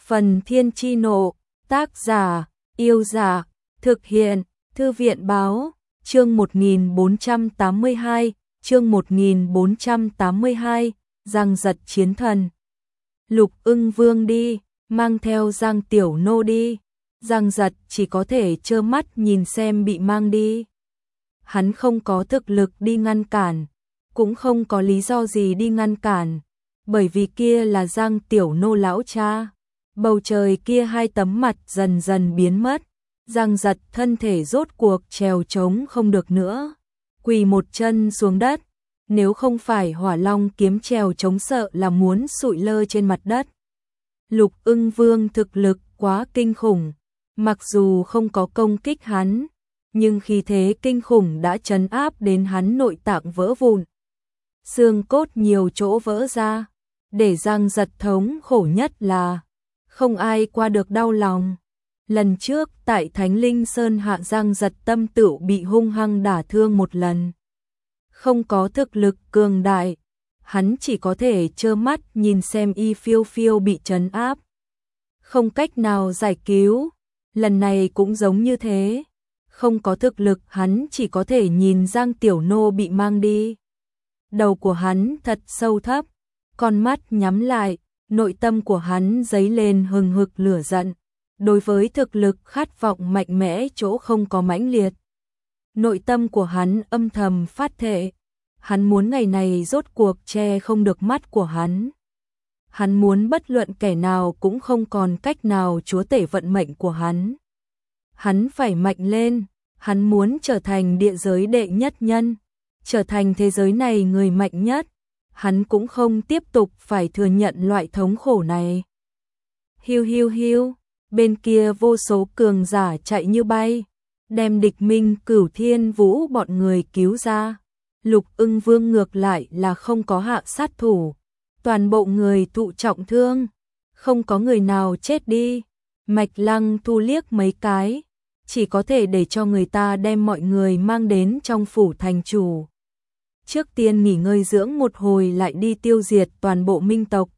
Phần Thiên Chi Nộ, tác giả, Yêu Giả, thực hiện, Thư viện Báo, chương 1482, chương 1482, Giang Giật chiến thần. Lục Ưng Vương đi, mang theo Giang Tiểu Nô đi, Giang Giật chỉ có thể trơ mắt nhìn xem bị mang đi. Hắn không có thực lực đi ngăn cản, cũng không có lý do gì đi ngăn cản, bởi vì kia là Giang Tiểu Nô lão cha. Bầu trời kia hai tấm mặt dần dần biến mất, Giang Giật thân thể rốt cuộc trèo trống không được nữa, quỳ một chân xuống đất, nếu không phải Hỏa Long kiếm trèo trống sợ là muốn sụi lơ trên mặt đất. Lục Ưng Vương thực lực quá kinh khủng, mặc dù không có công kích hắn, nhưng khí thế kinh khủng đã trấn áp đến hắn nội tạng vỡ vụn, xương cốt nhiều chỗ vỡ ra, để Giang Giật thống khổ nhất là không ai qua được đau lòng. Lần trước tại Thánh Linh Sơn hạ Giang Giật tâm tựu bị hung hăng đả thương một lần. Không có thực lực cường đại, hắn chỉ có thể trơ mắt nhìn xem Y Phiêu Phiêu bị trấn áp, không cách nào giải cứu. Lần này cũng giống như thế, không có thực lực hắn chỉ có thể nhìn Giang Tiểu Nô bị mang đi. Đầu của hắn thật sâu thấp, con mắt nhắm lại, nội tâm của hắn dấy lên hừng hực lửa giận, đối với thực lực khát vọng mạnh mẽ chỗ không có mãnh liệt. Nội tâm của hắn âm thầm phát thệ, hắn muốn ngày này rốt cuộc che không được mắt của hắn. Hắn muốn bất luận kẻ nào cũng không còn cách nào chúa tể vận mệnh của hắn. Hắn phải mạnh lên, hắn muốn trở thành địa giới đệ nhất nhân, trở thành thế giới này người mạnh nhất. Hắn cũng không tiếp tục phải thừa nhận loại thống khổ này. Hiu hiu hiu, bên kia vô số cường giả chạy như bay, đem Địch Minh, Cửu Thiên Vũ bọn người cứu ra. Lục Ưng Vương ngược lại là không có hạ sát thủ, toàn bộ người thụ trọng thương, không có người nào chết đi. Mạch Lăng Thu liếc mấy cái, chỉ có thể để cho người ta đem mọi người mang đến trong phủ thành chủ. Trước tiên nghỉ ngơi dưỡng một hồi lại đi tiêu diệt toàn bộ Minh tộc.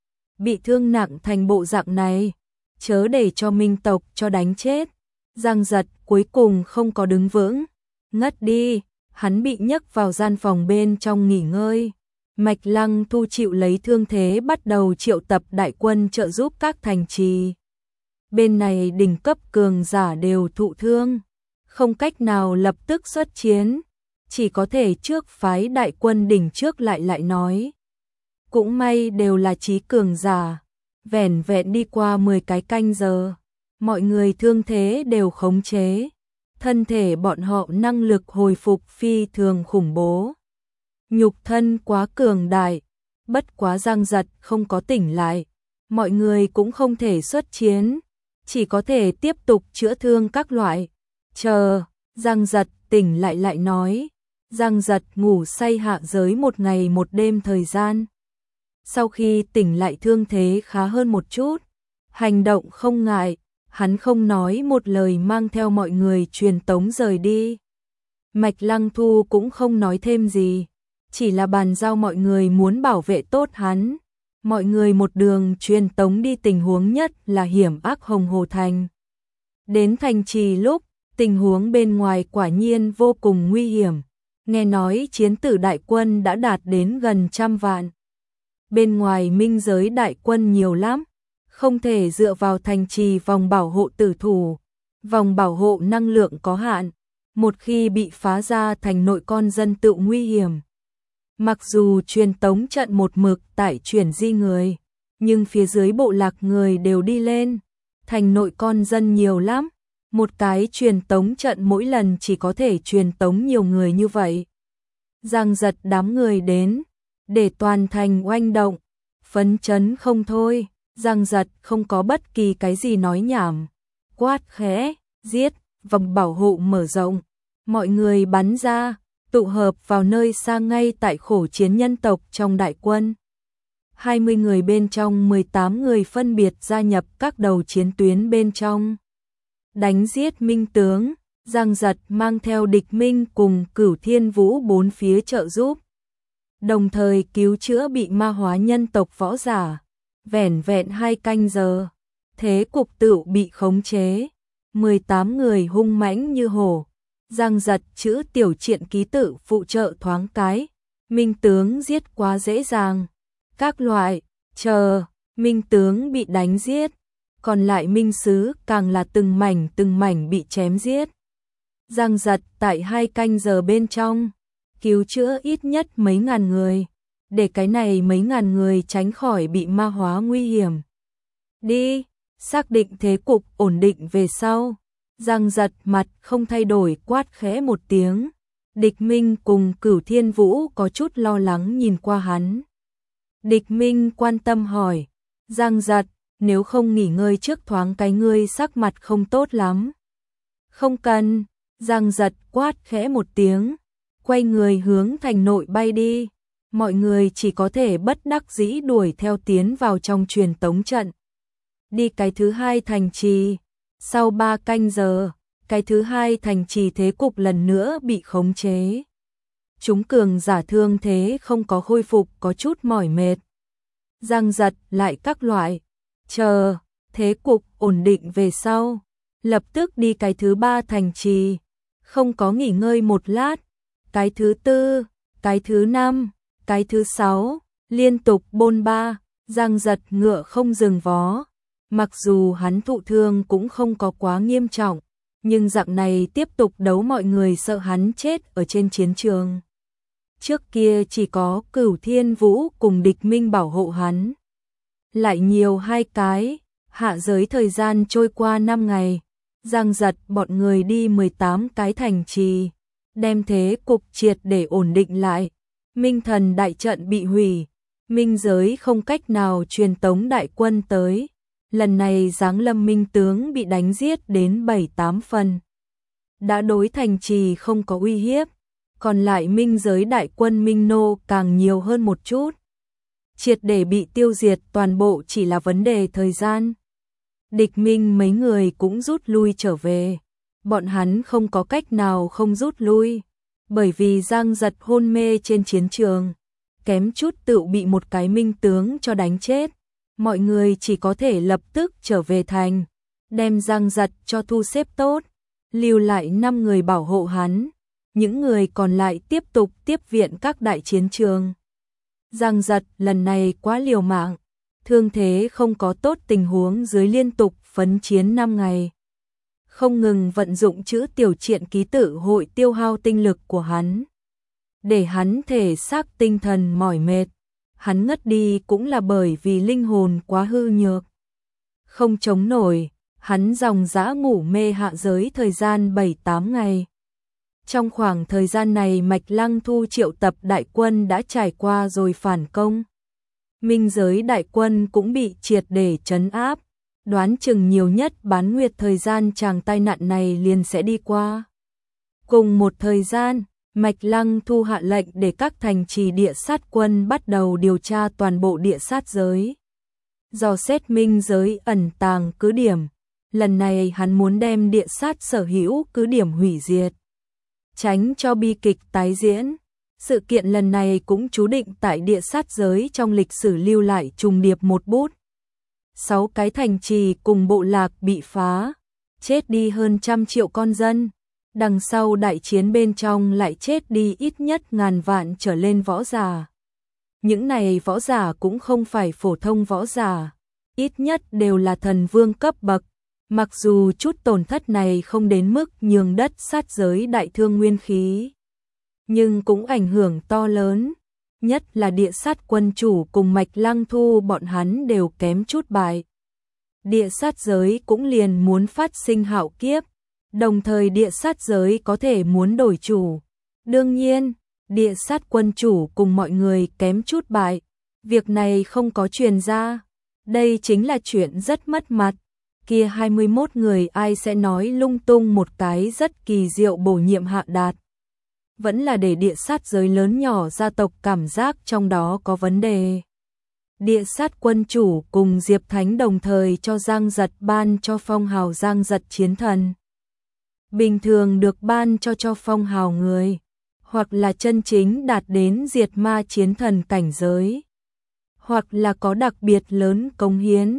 Bị thương nặng thành bộ dạng này, chớ để cho Minh tộc cho đánh chết. Giang Giật cuối cùng không có đứng vững, ngất đi, hắn bị nhấc vào gian phòng bên trong nghỉ ngơi. Mạch Lăng Thu chịu lấy thương thế bắt đầu triệu tập đại quân trợ giúp các thành trì. Bên này đỉnh cấp cường giả đều thụ thương, không cách nào lập tức xuất chiến, chỉ có thể trước phái đại quân đỉnh trước lại nói. Cũng may đều là trí cường giả, vẻn vẹn đi qua 10 cái canh giờ, mọi người thương thế đều khống chế, thân thể bọn họ năng lực hồi phục phi thường khủng bố. Nhục thân quá cường đại, bất quá Giang Giật không có tỉnh lại, mọi người cũng không thể xuất chiến, chỉ có thể tiếp tục chữa thương các loại. Chờ, Giang Giật tỉnh lại nói. Giang Giật ngủ say hạ giới một ngày một đêm thời gian. Sau khi tỉnh lại thương thế khá hơn một chút, hành động không ngại, hắn không nói một lời mang theo mọi người truyền tống rời đi. Mạch Lăng Thu cũng không nói thêm gì, chỉ là bàn giao mọi người muốn bảo vệ tốt hắn. Mọi người một đường truyền tống đi tình huống nhất là hiểm ác Hồng Hồ Thành. Đến thành trì lúc, tình huống bên ngoài quả nhiên vô cùng nguy hiểm. Nghe nói chiến tử đại quân đã đạt đến gần 100 vạn. Bên ngoài minh giới đại quân nhiều lắm, không thể dựa vào thành trì vòng bảo hộ tử thủ. Vòng bảo hộ năng lượng có hạn, một khi bị phá ra thành nội con dân tự nguy hiểm. Mặc dù truyền tống trận một mực tại chuyển di người, nhưng phía dưới bộ lạc người đều đi lên, thành nội con dân nhiều lắm. Một cái truyền tống trận mỗi lần chỉ có thể truyền tống nhiều người như vậy. Giang Giật đám người đến, để toàn thành oanh động, phấn chấn không thôi. Giang Giật không có bất kỳ cái gì nói nhảm, quát khẽ, giết, vòng bảo hộ mở rộng. Mọi người bắn ra, tụ hợp vào nơi xa ngay tại khổ chiến nhân tộc trong đại quân. 20 người bên trong 18 người phân biệt gia nhập các đầu chiến tuyến bên trong. Đánh giết minh tướng, Giang Giật mang theo Địch Minh cùng Cửu Thiên Vũ bốn phía trợ giúp. Đồng thời cứu chữa bị ma hóa nhân tộc võ giả. Vẻn vẹn 2 canh giờ, thế cục tựu bị khống chế. 18 người hung mãnh như hổ. Giang Giật chữ tiểu triện ký tự phụ trợ thoáng cái. Minh tướng giết quá dễ dàng. Các loại, Minh tướng bị đánh giết. Còn lại minh sứ càng là từng mảnh bị chém giết. Giang Giật tại 2 canh giờ bên trong, cứu chữa ít nhất mấy ngàn người, để cái này mấy ngàn người tránh khỏi bị ma hóa nguy hiểm. Đi, xác định thế cục ổn định về sau. Giang Giật mặt không thay đổi quát khẽ một tiếng. Địch Minh cùng Cửu Thiên Vũ có chút lo lắng nhìn qua hắn. Địch Minh quan tâm hỏi, Giang Giật, nếu không nghỉ ngơi trước thoáng cái ngươi sắc mặt không tốt lắm. Không cần, Giang Giật quát khẽ một tiếng, quay người hướng thành nội bay đi. Mọi người chỉ có thể bất đắc dĩ đuổi theo tiến vào trong truyền tống trận. Đi cái thứ 2 thành trì, sau 3 canh giờ, cái thứ 2 thành trì thế cục lần nữa bị khống chế. Chúng cường giả thương thế không có khôi phục, có chút mỏi mệt. Giang Giật lại các loại, thế cục ổn định về sau, lập tức đi cái thứ 3 thành trì, không có nghỉ ngơi một lát, cái thứ 4, cái thứ 5, cái thứ 6, liên tục bôn ba. Giang Giật ngựa không dừng vó, mặc dù hắn thụ thương cũng không có quá nghiêm trọng, nhưng dạng này tiếp tục đấu mọi người sợ hắn chết ở trên chiến trường. Trước kia chỉ có Cửu Thiên Vũ cùng Địch Minh bảo hộ hắn. Lại nhiều 2 cái, hạ giới thời gian trôi qua 5 ngày, Giang Giật bọn người đi 18 cái thành trì, đem thế cục triệt để ổn định lại. Minh Thần đại trận bị hủy, minh giới không cách nào truyền tống đại quân tới. Lần này giáng lâm minh tướng bị đánh giết đến 7-8 phần. Đã đối thành trì không có uy hiếp, còn lại minh giới đại quân minh nô càng nhiều hơn một chút. Triệt để bị tiêu diệt toàn bộ chỉ là vấn đề thời gian. Địch Minh mấy người cũng rút lui trở về. Bọn hắn không có cách nào không rút lui, bởi vì Giang Giật hôn mê trên chiến trường, kém chút tựu bị một cái minh tướng cho đánh chết. Mọi người chỉ có thể lập tức trở về thành, đem Giang Giật cho thu xếp tốt, lưu lại 5 người bảo hộ hắn, những người còn lại tiếp tục tiếp viện các đại chiến trường. Giang Giật lần này quá liều mạng, thương thế không có tốt tình huống dưới liên tục phấn chiến 5 ngày. Không ngừng vận dụng chữ tiểu triện ký tự hội tiêu hao tinh lực của hắn, để hắn thể xác tinh thần mỏi mệt. Hắn ngất đi cũng là bởi vì linh hồn quá hư nhược, không chống nổi, hắn dòng dã ngủ mê hạ giới thời gian 7-8 ngày. Trong khoảng thời gian này Mạch Lăng Thu triệu tập đại quân đã trải qua rồi phản công. Minh giới đại quân cũng bị triệt để trấn áp, đoán chừng nhiều nhất bán nguyệt thời gian chàng tai nạn này liền sẽ đi qua. Cùng một thời gian, Mạch Lăng Thu hạ lệnh để các thành trì địa sát quân bắt đầu điều tra toàn bộ địa sát giới, dò xét minh giới ẩn tàng cứ điểm. Lần này hắn muốn đem địa sát sở hữu cứ điểm hủy diệt, tránh cho bi kịch tái diễn. Sự kiện lần này cũng chú định tại địa sát giới trong lịch sử lưu lại trùng điệp một bút. 6 cái thành trì cùng bộ lạc bị phá, chết đi hơn 100 triệu con dân. Đằng sau đại chiến bên trong lại chết đi ít nhất ngàn vạn trở lên võ giả. Những này võ giả cũng không phải phổ thông võ giả, ít nhất đều là thần vương cấp bậc. Mặc dù chút tổn thất này không đến mức nhường đất sát giới đại thương nguyên khí, nhưng cũng ảnh hưởng to lớn. Nhất là địa sát quân chủ cùng Mạch Lăng Thu bọn hắn đều kém chút bại. Địa sát giới cũng liền muốn phát sinh hạo kiếp, đồng thời địa sát giới có thể muốn đổi chủ. Đương nhiên, địa sát quân chủ cùng mọi người kém chút bại, việc này không có truyền ra. Đây chính là chuyện rất mất mặt. Kia 21 người ai sẽ nói lung tung một cái rất kỳ diệu bổ nhiệm hạ đạt. Vẫn là để địa sát giới lớn nhỏ gia tộc cảm giác trong đó có vấn đề. Địa sát quân chủ cùng Diệp Thánh đồng thời cho Giang Giật ban cho phong hào Giang Giật chiến thần. Bình thường được ban cho phong hào người, hoặc là chân chính đạt đến diệt ma chiến thần cảnh giới, hoặc là có đặc biệt lớn cống hiến.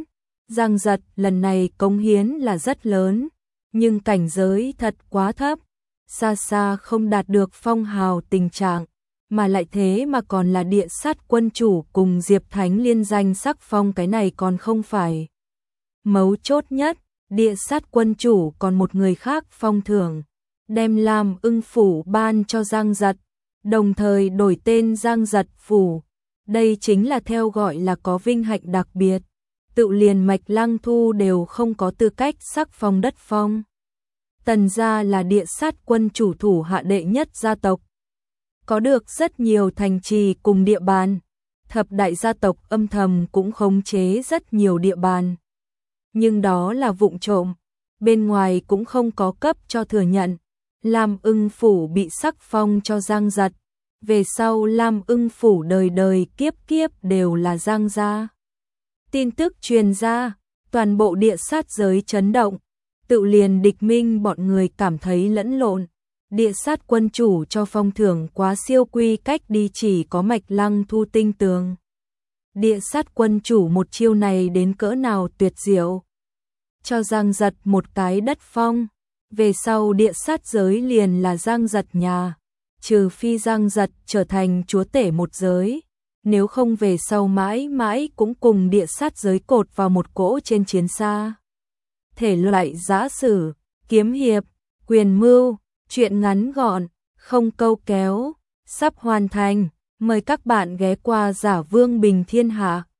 Giang Giật lần này cống hiến là rất lớn, nhưng cảnh giới thật quá thấp, xa xa không đạt được phong hào tình trạng, mà lại thế mà còn là địa sát quân chủ cùng Diệp Thánh liên danh sắc phong, cái này còn không phải mấu chốt nhất, địa sát quân chủ còn một người khác phong thưởng, đem Lam Ưng phủ ban cho Giang Giật, đồng thời đổi tên Giang Giật phủ. Đây chính là theo gọi là có vinh hạnh đặc biệt, tự liền Mạch Lăng Thu đều không có tư cách sắc phong đất phong. Tần gia là địa sát quân chủ thủ hạ đệ nhất gia tộc, có được rất nhiều thành trì cùng địa bàn, thập đại gia tộc âm thầm cũng khống chế rất nhiều địa bàn. Nhưng đó là vụng trộm, bên ngoài cũng không có cấp cho thừa nhận. Lam Ưng phủ bị sắc phong cho Giang Giật, về sau Lam Ưng phủ đời đời kiếp kiếp đều là Giang gia. Tin tức truyền ra, toàn bộ địa sát giới chấn động, tự liền Địch Minh bọn người cảm thấy lẫn lộn. Địa sát quân chủ cho phong thưởng quá siêu quy cách đi, chỉ có Mạch Lăng Thu tinh tường. Địa sát quân chủ một chiêu này đến cỡ nào tuyệt diệu. Cho Giang Giật một cái đất phong, về sau địa sát giới liền là Giang Giật nhà, trừ phi Giang Giật trở thành chúa tể một giới, nếu không về sau mãi mãi cũng cùng địa sát giới cột vào một cỗ trên chiến xa. Thể loại giã sử, kiếm hiệp, quyền mưu, truyện ngắn gọn, không câu kéo, sắp hoàn thành, mời các bạn ghé qua Giả Vương Bình Thiên Hạ.